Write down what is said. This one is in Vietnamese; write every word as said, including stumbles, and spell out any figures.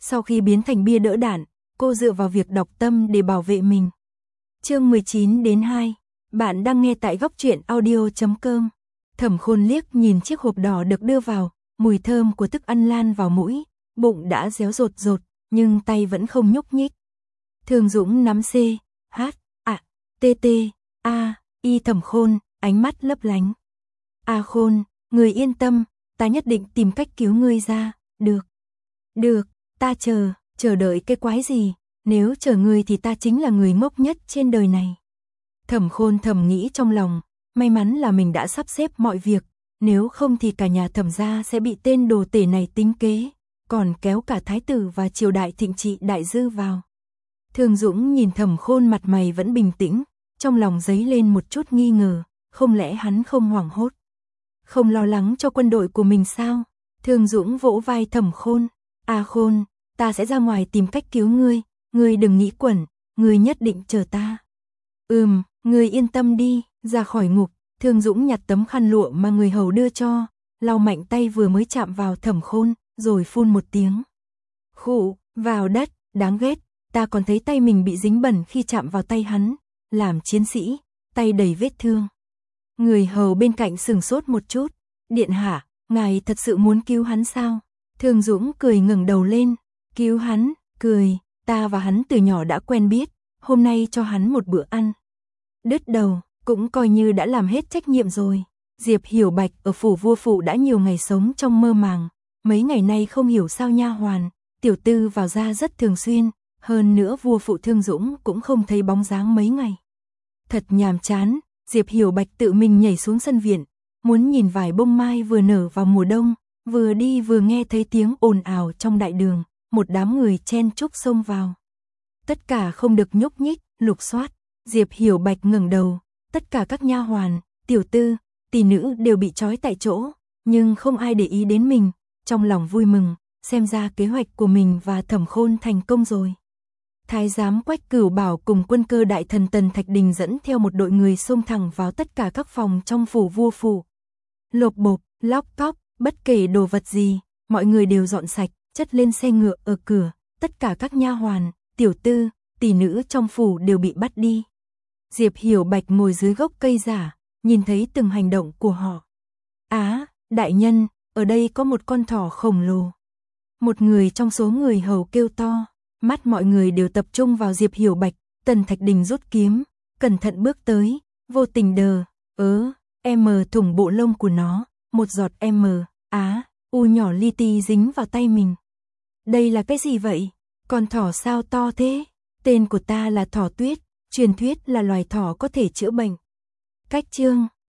Sau khi biến thành bia đỡ đạn, cô dựa vào việc đọc tâm để bảo vệ mình. Chương mười chín đến hai. Bạn đang nghe tại góc truyện audio chấm com. Thẩm Khôn liếc nhìn chiếc hộp đỏ được đưa vào, mùi thơm của thức ăn lan vào mũi, bụng đã réo rột rột, nhưng tay vẫn không nhúc nhích. Thường Dũng nắm C, H, A, T T, A, Y Thẩm Khôn, ánh mắt lấp lánh. A Khôn, người yên tâm, ta nhất định tìm cách cứu ngươi ra, được. Được, ta chờ, chờ đợi cái quái gì, nếu chờ ngươi thì ta chính là người ngốc nhất trên đời này. Thẩm Khôn thầm nghĩ trong lòng, may mắn là mình đã sắp xếp mọi việc, nếu không thì cả nhà Thẩm gia sẽ bị tên đồ tể này tính kế, còn kéo cả thái tử và triều đại thịnh trị đại dư vào. Thường Dũng nhìn Thẩm Khôn mặt mày vẫn bình tĩnh, trong lòng dấy lên một chút nghi ngờ, không lẽ hắn không hoảng hốt, không lo lắng cho quân đội của mình sao? Thường Dũng vỗ vai Thẩm Khôn, A Khôn, ta sẽ ra ngoài tìm cách cứu ngươi, ngươi đừng nghĩ quẩn, ngươi nhất định chờ ta. Ừm, ngươi yên tâm đi. Ra khỏi ngục, Thường Dũng nhặt tấm khăn lụa mà người hầu đưa cho, lau mạnh tay vừa mới chạm vào Thẩm Khôn, rồi phun một tiếng. Khụ, vào đất, đáng ghét, ta còn thấy tay mình bị dính bẩn khi chạm vào tay hắn, làm chiến sĩ, tay đầy vết thương. Người hầu bên cạnh sửng sốt một chút, điện hạ, ngài thật sự muốn cứu hắn sao? Thường Dũng cười ngẩng đầu lên, cứu hắn, cười, ta và hắn từ nhỏ đã quen biết, hôm nay cho hắn một bữa ăn. Đứt đầu, cũng coi như đã làm hết trách nhiệm rồi. Diệp Hiểu Bạch ở phủ vua phụ đã nhiều ngày sống trong mơ màng, mấy ngày nay không hiểu sao nha hoàn, tiểu tư vào ra rất thường xuyên, hơn nữa vua phụ Thương Dũng cũng không thấy bóng dáng mấy ngày. Thật nhàm chán, Diệp Hiểu Bạch tự mình nhảy xuống sân viện, muốn nhìn vài bông mai vừa nở vào mùa đông, vừa đi vừa nghe thấy tiếng ồn ào trong đại đường, một đám người chen chúc xông vào. Tất cả không được nhúc nhích, lục soát, Diệp Hiểu Bạch ngẩng đầu, tất cả các nha hoàn, tiểu tư, tỷ nữ đều bị trói tại chỗ, nhưng không ai để ý đến mình, trong lòng vui mừng, xem ra kế hoạch của mình và Thẩm Khôn thành công rồi. Thái giám Quách Cửu Bảo cùng quân cơ đại thần Tần Thạch Đình dẫn theo một đội người xông thẳng vào tất cả các phòng trong phủ vua phủ. Lộp bộp, lóc cóc, bất kể đồ vật gì, mọi người đều dọn sạch, chất lên xe ngựa ở cửa, tất cả các nha hoàn, tiểu tư, tỷ nữ trong phủ đều bị bắt đi. Diệp Hiểu Bạch ngồi dưới gốc cây giả, nhìn thấy từng hành động của họ. Á, đại nhân, ở đây có một con thỏ khổng lồ. Một người trong số người hầu kêu to, mắt mọi người đều tập trung vào Diệp Hiểu Bạch, Tần Thạch Đình rút kiếm, cẩn thận bước tới, vô tình đờ, ớ, em thủng bộ lông của nó, một giọt em, á, u nhỏ li ti dính vào tay mình. Đây là cái gì vậy? Con thỏ sao to thế? Tên của ta là Thỏ Tuyết, truyền thuyết là loài thỏ có thể chữa bệnh. Cách chương